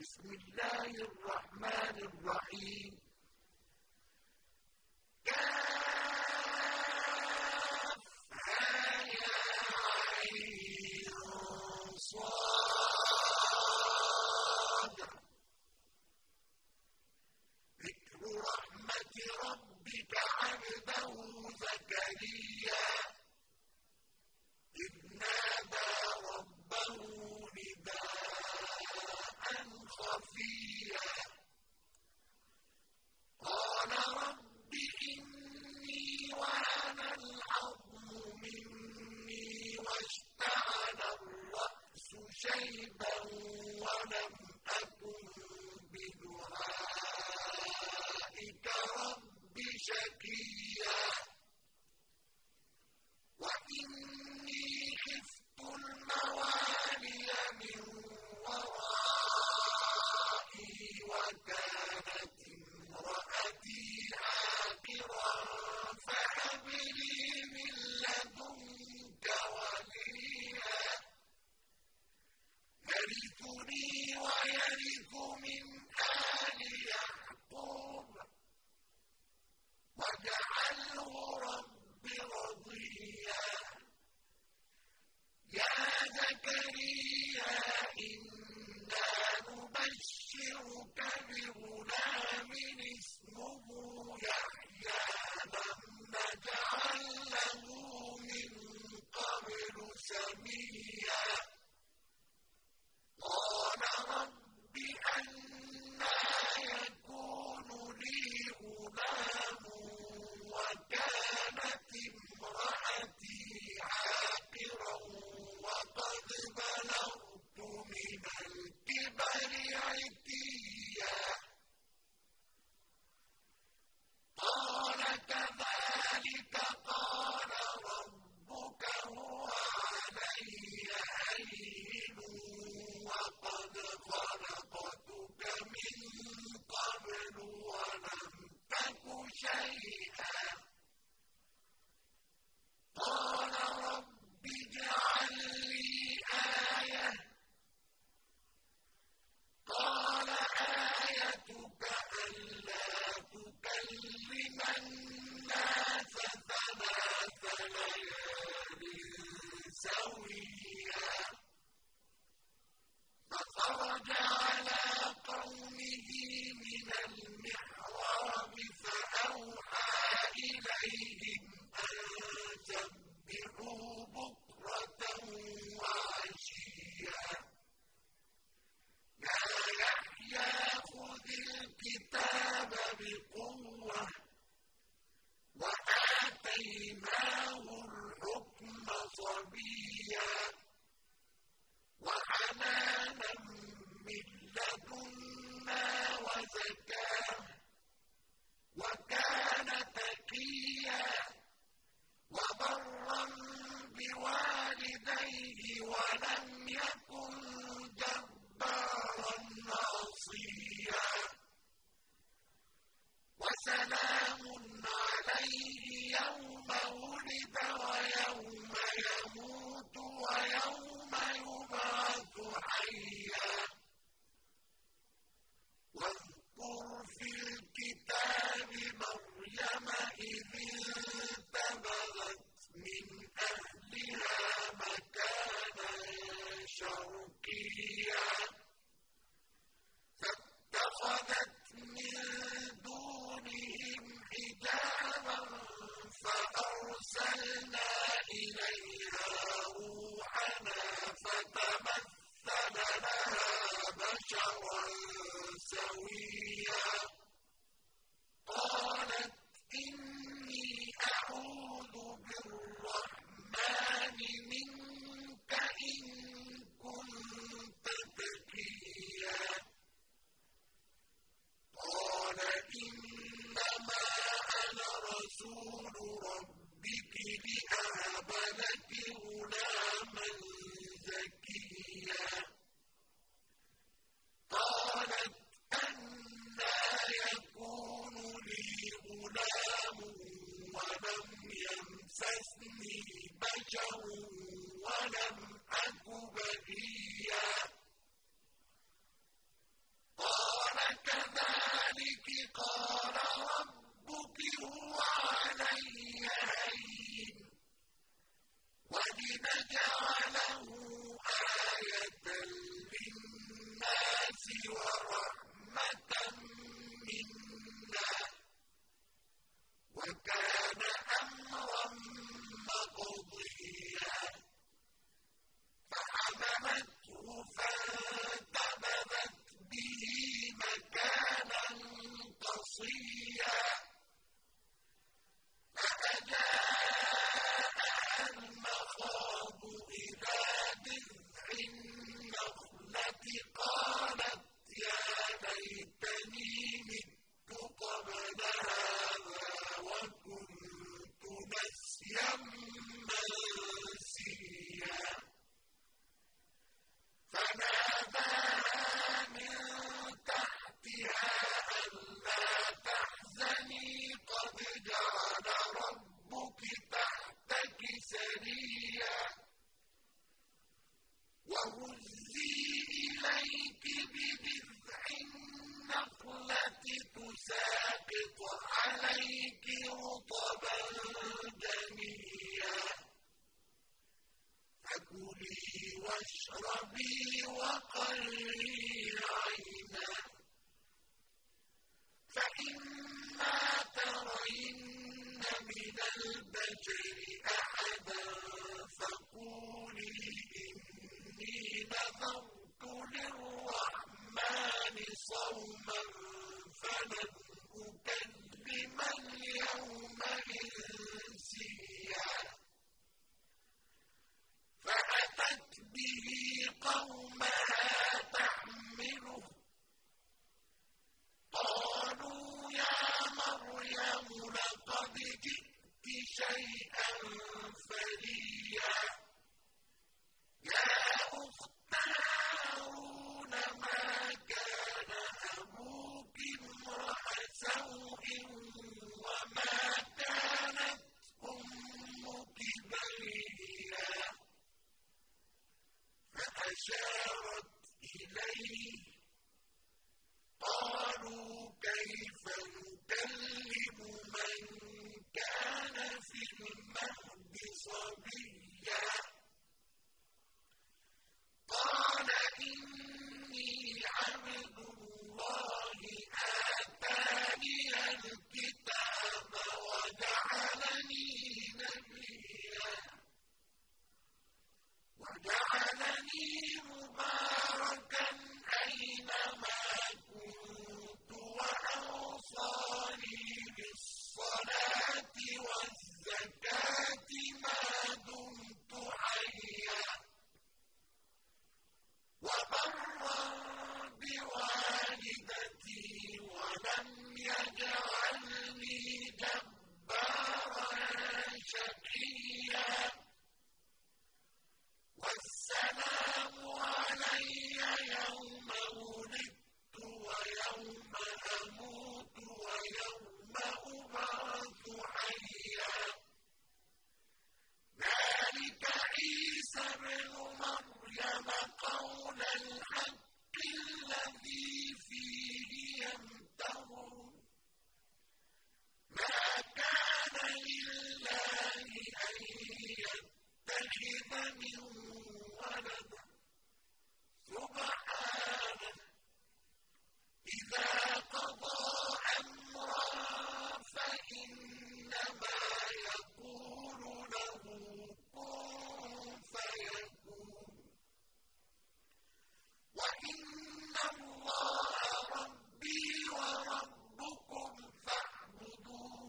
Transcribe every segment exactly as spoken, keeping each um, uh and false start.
بسم الله الرحمن الرحيم. كافها يا عين صاد. ذكر رحمة ربك عبده زكريا إذ نادى ربه نداء خفيا قال رب إني وهن العظم مني واشتعل الرأس شيبا ولم أكن بدعائك رب شقيا وإني خفت الموالي من ورائي وكانت امرأتي عاقرا فهب لي من لدنك وليا يرثني ويرث من آل يعقوب واجعله رب رضيا يا زكريا إنا نبشرك بغلام اسمه يحيى لم نجعل له من قبل سميا قال رب أنى يكون لي غلام وكانت امرأتي عاقرا وقد بلغت من الكبر عتيا قال كذلك قال ربك هو علي هين وقد خلقتك من قبل ولم تك شيئا قال رب اجعل لي آية قال آيتك ألا تكلم الناس ثلاث ليال سويا فخرج على قومه من المحراب فأوحى إليهم أن سبحوا بكرة وعشيا يا يحيى خذ الكتاب بقوة وآتيناه الحكم صبيا وحنانا من لدنا وزكاة وكان تقيا وبرا بوالديه ولم يكن جبارا عصيا وسلام عليه يوم ولد ويوم يموت ويوم يبعث حيا واذكر في الكتاب مريم إذ انتبذت من أهلها مكانا شرقيا فاتخذت من دونهم حجابا فأرسلنا إليها روحنا فتمثل لها بشرا سويا قالت إني أعوذ بالرحمن منك إن كنت تقيا قال إنما أنا رسول ربك لأهب لك غلاما زكيا قالت أنى صَوْمًا فَلَنْ أُكَلِّمَ الْيَوْمَ إِنسِيًّا فَأَتَتْ بِهِ قَوْمَهَا تَحْمِلُهُ ۖ قَالُوا يَا مَرْيَمُ لَقَدْ جِئْتِ شَيْئًا فَرِيًّا يَا أُخْتَ هَارُونَ مَا كَانَ أَبُوكِ امْرَأَ سَوْءٍ وَمَا كَانَتْ أُمُّكِ بَغِيًّا فَأَشَارَتْ إِلَيْهِ قَالُوا كَيْفَ نُكَلِّمُ مَن كَانَ فِي الْمَهْدِ صَبِيًّا قَالَ إِنِّي عَبْدُ اللَّهِ آتَانِيَ الْكِتَابَ وَجَعَلَنِي نَبِيًّا وَجَعَلَنِي مُبَارَكًا أَيْنَمَا كُنتُ وَأَوْصَانِي بِالصَّلَاةِ وَالزَّكَاةِ مَا دُمْتُ حَيًّا وَبَرًّا بِوَالِدَتِي وَلَمْ يَجْعَلْنِي جَبَّارًا شَقِيًّا وَالسَّلَامُ عَلَيَّ يَوْمَ وُلِدتُّ وَيَوْمَ أَمُوتُ وَيَوْمَ أُبْعَثُ حَيًّا ذَٰلِكَ عِيسَى ابْنُ مَرْيَمَ قَوْلَ الْحَقِّ الَّذِي فِيهِ يَمْتَرُونَ مَا كَانَ لِلَّهِ أَن يَتَّخِذَ مِن وَلَدٍ سُبْحَانَهُ إِذَا قَضَىٰ أَمْرًا فَإِنَّمَا يَقُولُ لَهُ كُن فَيَكُونُ وَإِنَّ اللَّهَ رَبِّي وَرَبُّكُمْ فَاعْبُدُوهُ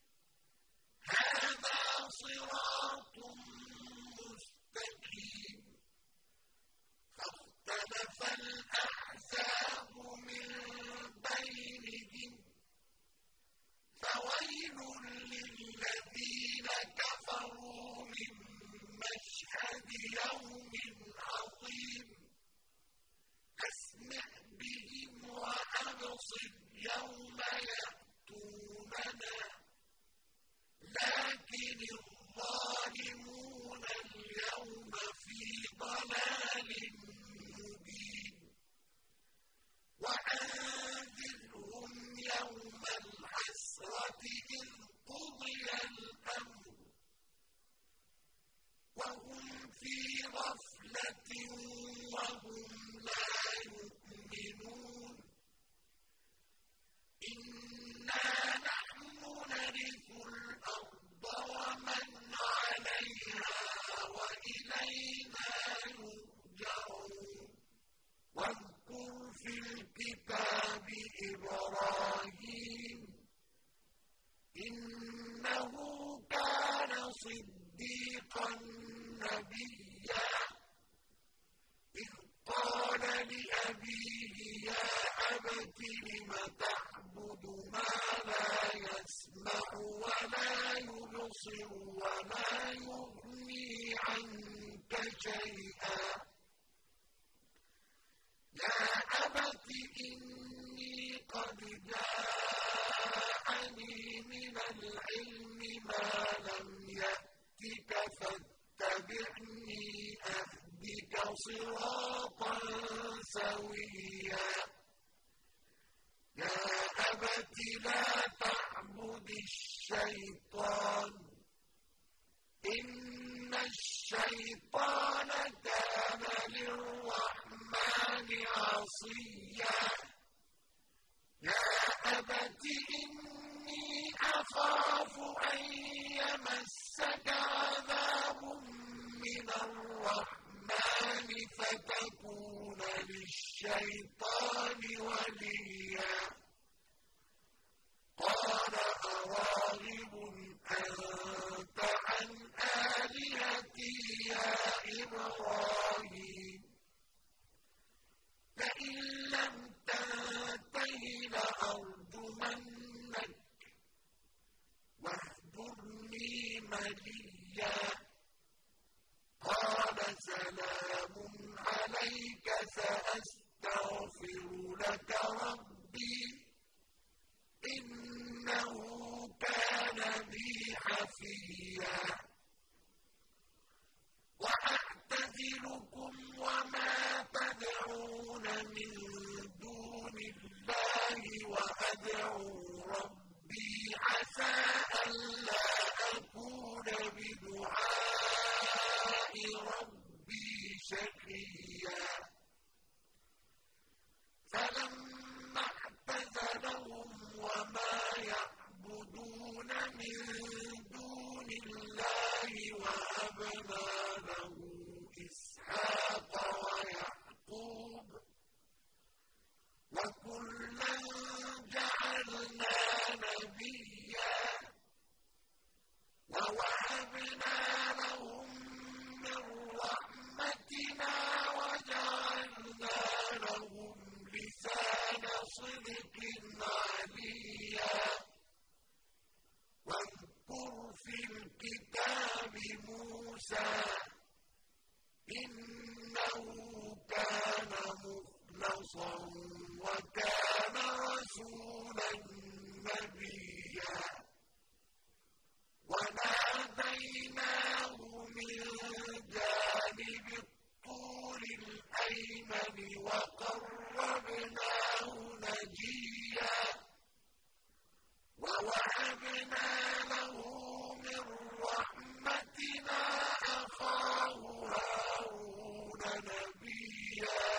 هَٰذَا صِرَاطٌ مُّسْتَقِيمٌ فَاخْتَلَفَ الْأَحْزَابُ مِن بَيْنِهِمْ فَوَيْلٌ لِّلَّذِينَ كَفَرُوا مِن مَّشْهَدِ يَوْمٍ عَظِيمٍ أَسْمِعْ بِهِمْ وَأَبْصِرْ يَوْمَ يَأْتُونَنَا لَٰكِنِ الظَّالِمُونَ الْيَوْمَ فِي ضَلَالٍ مُّبِينٍ وَأَنذِرْهُمْ يَوْمَ الْحَسْرَةِ إِذْ قُضِيَ الْأَمْرُ وَهُمْ فِي غَفْلَةٍ وَهُمْ لَا يُؤْمِنُونَ إِنَّا نَحْنُ نَرِثُ الْأَرْضَ وَمَنْ عَلَيْهَا وَإِلَيْنَا يُرْجَعُونَ وَاذْكُرْ فِي الْكِتَابِ إِبْرَاهِيمَ إِنَّهُ كَانَ صِدِّيقًا نَّبِيًّا إِذْ قَالَ لِأَبِيهِ يَا أَبَتِ لِمَ تَعْبُدُ مَا لَا يَسْمَعُ وَلَا يُبْصِرُ وَلَا يُغْنِي عَنكَ شَيْئًا يَا أَبَتِ إِنِّي قَدْ جَاءَنِي مِنَ الْعِلْمِ مَا لَمْ يَأْتِكَ فَاتَّبِعْنِي أَهْدِكَ صِرَاطًا سَوِيًّا يَا أَبَتِ لَا تَعْبُدِ الشَّيْطَانَ إِنَّ الشَّيْطَانَ كَانَ لِلرَّحْمَٰنِ عَصِيًّا يَا أَبَتِ إِنِّي أَخَافُ أَن يَمَسَّكَ عَذَابٌ مِّنَ الرَّحْمَٰنِ فَتَكُونَ لِلشَّيْطَانِ الشيطان وليا قال أراغب أنت عن آلهتي يا إبراهيم لئن لم تنته لأرجمنك واهجرني مليا قال سلام عليك سأستغفر لك ربي إنه كان بي حفيا وأعتزلكم وما تدعون من دون الله وأدعو ربي عسى ألا أكون بدعاء ربي شقيا فلما اعتزلهم وما يعبدون من دون الله وهبنا له إسحاق ويعقوب وكلا جعلنا نبيا ووهبنا لهم من رحمتنا وجعلنا لهم لسان صدق عليا واذكر في الكتاب موسى إنه كان مخلصا وكان رسولا نبيا وناديناه من جانب الطور الأيمن وقربناه نجيا ووهبنا له من رحمتنا أخاه هارون نبيا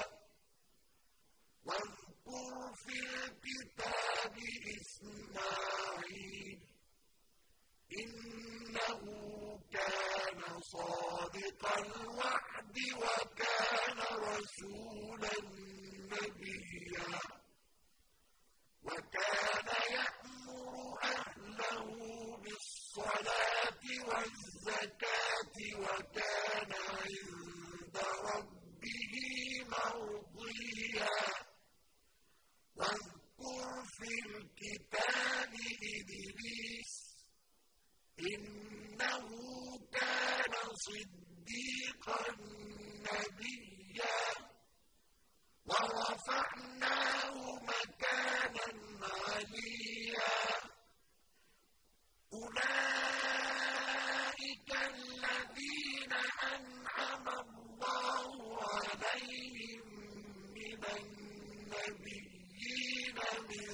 واذكر في الكتاب إسماعيل إنه كان صادق الوعد وكان رسولا نبيا وكان يأمر أهله بالصلاة والزكاة وكان عند ربه مرضيا واذكر في الكتاب إدريس إنه كان صديقا نبيا ورفعناه مكانا عليا أولئك الذين أنعم الله عليهم من النبيين من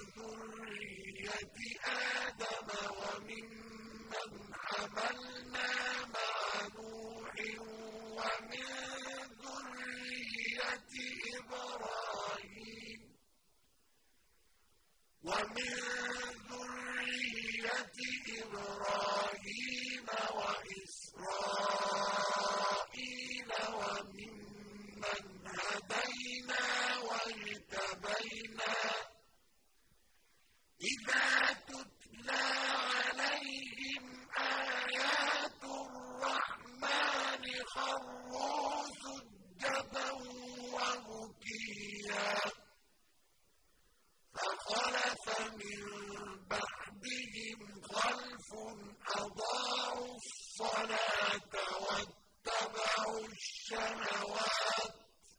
ذرية آدم وممن حملنا مع نوح ومن ذرية إبراهيم ومن ذرية إبراهيم وإسرائيل وممن هدينا واجتبينا إذا تتلى عليهم آيات الرحمن خروا سجدا وبكيا فخلف من بعدهم خلف أضاعوا الصلاة واتبعوا الشهوات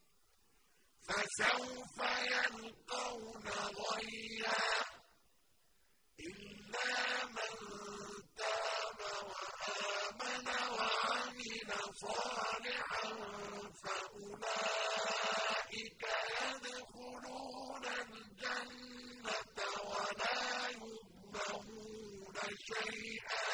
فسوف يلقون غيا إلا من تاب وآمن وعمل صالحا فأولئك يدخلون الجنة ولا يظلمون شيئا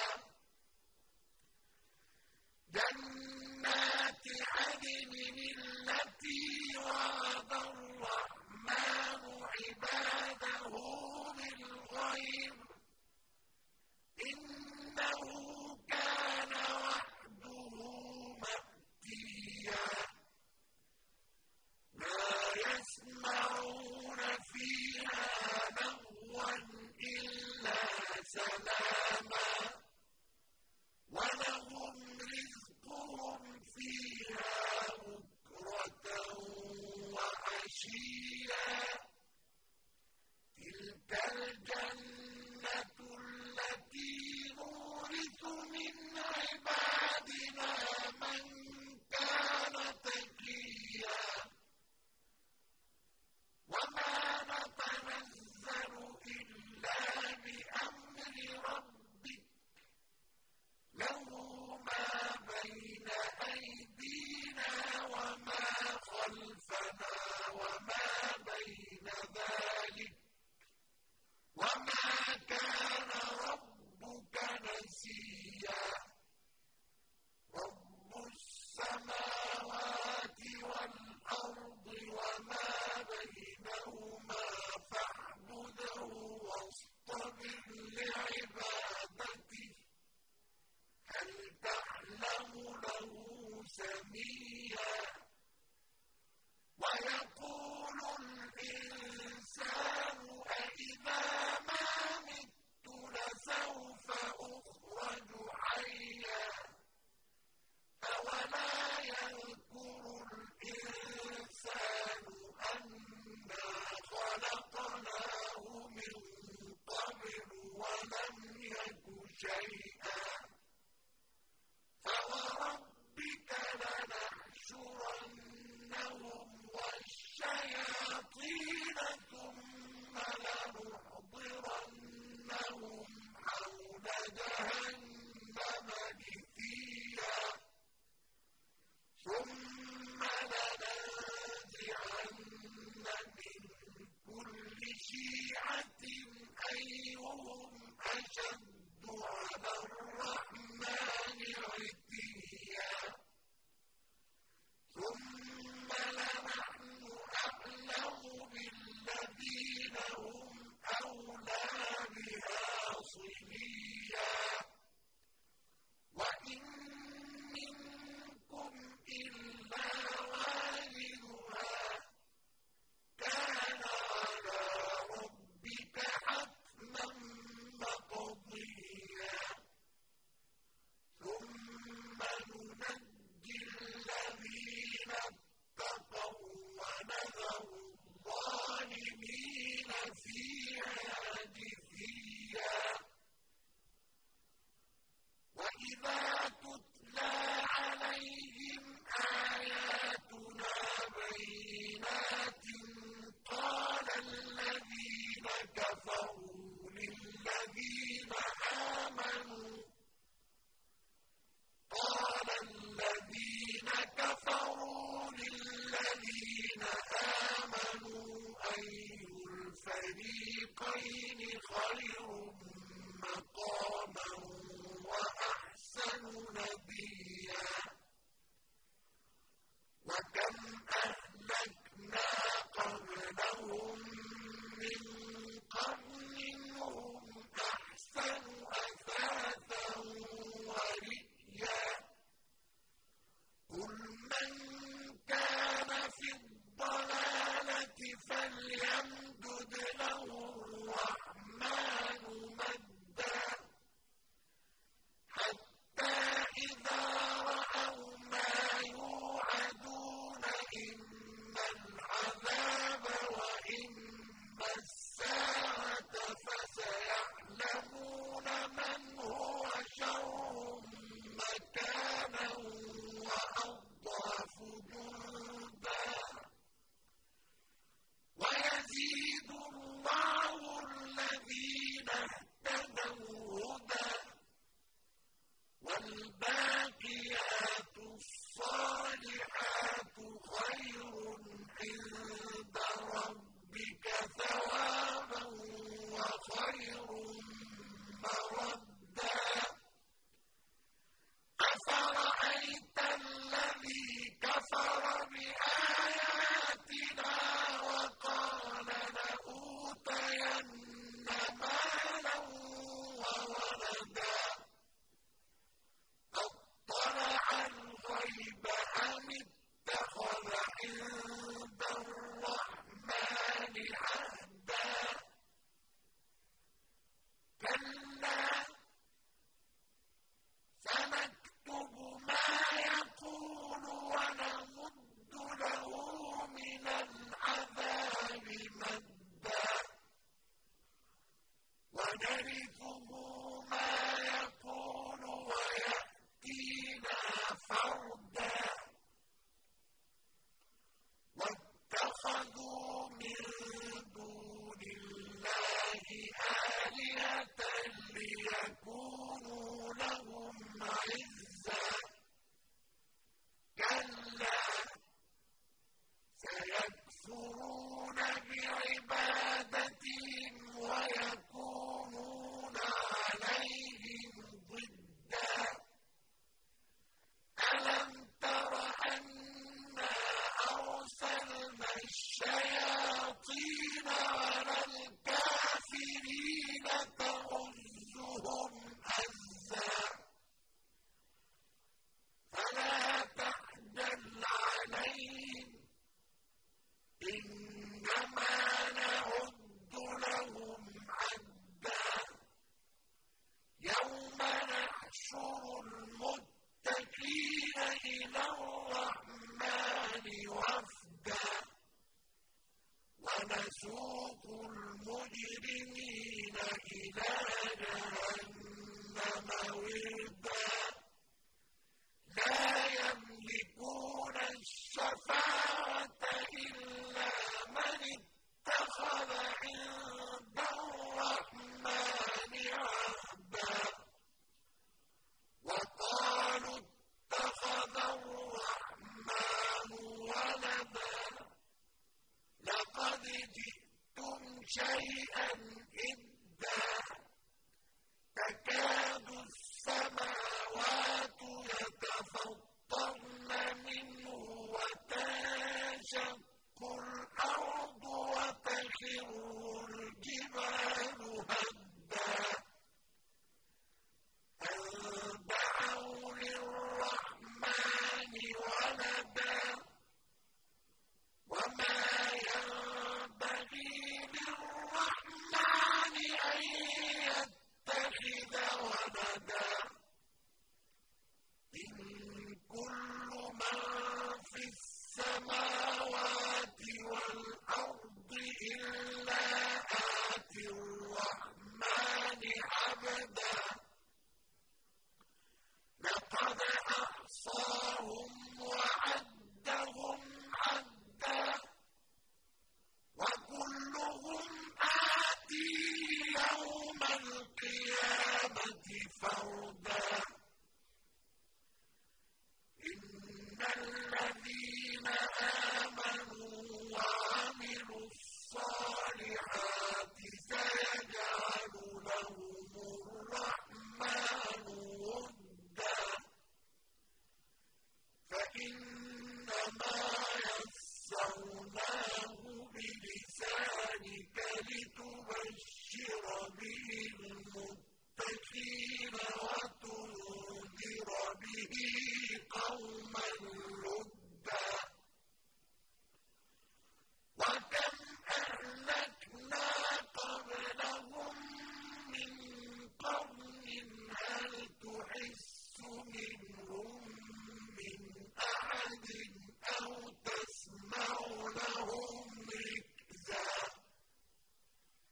جنات عدن التي وعد الرحمن عباده بالغيب إنه كان وعده مأتيا ما بينهما فاعبده واصطبر لعبادته هل تعلم له سميا ويقول الإنسان أإذا ما مت لسوف أخرج حيا أولا يذكر الإنسان أنا خلقناه من قبل ولم يك شيئا فوربك لنحشرنهم والشياطين ثم لنحضرنهم حول جهنم جثيا ثم لننزعن من كل شيعة أيهم أشد على الرحمن عتيا ثم لنحن أعلم بالذين هم أولى بها صليا وإن منكم إلا واردها كان على ربك حتما مقضيا ثم ننجي الذين اتقوا ونذر الظالمين فيها جثيا وإذا تتلى عليهم آياتنا بينات قال الذين كفروا للذين آمنوا قال الذين كفروا للذين آمنوا أي الفريقين خير مقاما وأحسن نديا وكم أهلكنا قبلهم من قرن هم أحسن أثاثا ورئيا قل من كان في الضلالة فليمدد له الرحمن مدا حتى إذا رأوا ما يوعدون إما العذاب وإما الساعة فسيعلمون من هو شر مكانا وأضعف جندا ويزيد الله الذين اهتدوا هدى والباقيات الصالحات خير عند ربك ثوابا وخير مردا أفرأيت الذي كفر بآياتنا وقال لأوتين مالا وولدا أطلع الغيب أم اتخذ عند الرحمن عهدا كلا سنكتب ما يقول ونمد له من العذاب مدا ونرثه ما يقول ويأتينا فردا واتخذوا من دون الله آلهة ليكونوا لهم عزا كلا سيكفرون بعبادتهم ويكونون عليهم ضدا ألم تر أنا أرسلنا الشياطين وَنَسُوقُ الْمُجْرِمِينَ إِلَىٰ جَهَنَّمَ وِرْدًا لَّا يَمْلِكُونَ الشَّفَاعَةَ إِلَّا مَنِ اتَّخَذَ عِندَ الرَّحْمَٰنِ عَهْدًا وَقَالُوا اتَّخَذَ الرَّحْمَٰنُ وَلَدًا لَّقَدْ جِئْتُمْ شَيْئًا إِدًّا تَكَادُ السَّمَاوَاتُ يَتَفَطَّرْنَ مِنْهُ وَتَنشَقُّ الْأَرْضُ وَتَخِرُّ الْجِبَالُ هَدًّا أَن دَعَوْا لِلرَّحْمَٰنِ وَلَدًا وَمَا يَنبَغِي لِلرَّحْمَٰنِ أَن يَتَّخِذَ وَلَدًا إِن كُلُّ مَن فِي السَّمَاوَاتِ وَالْأَرْضِ إِلَّا آتِي الرَّحْمَٰنِ عَبْدًا لَّقَدْ أَحْصَاهُمْ وَعَدَّهُمْ عَدًّا وَكُلُّهُمْ آتِيهِ يَوْمَ الْقِيَامَةِ فَرْدًا إِنَّ الَّذِينَ آمَنُوا وَعَمِلُوا الصَّالِحَاتِ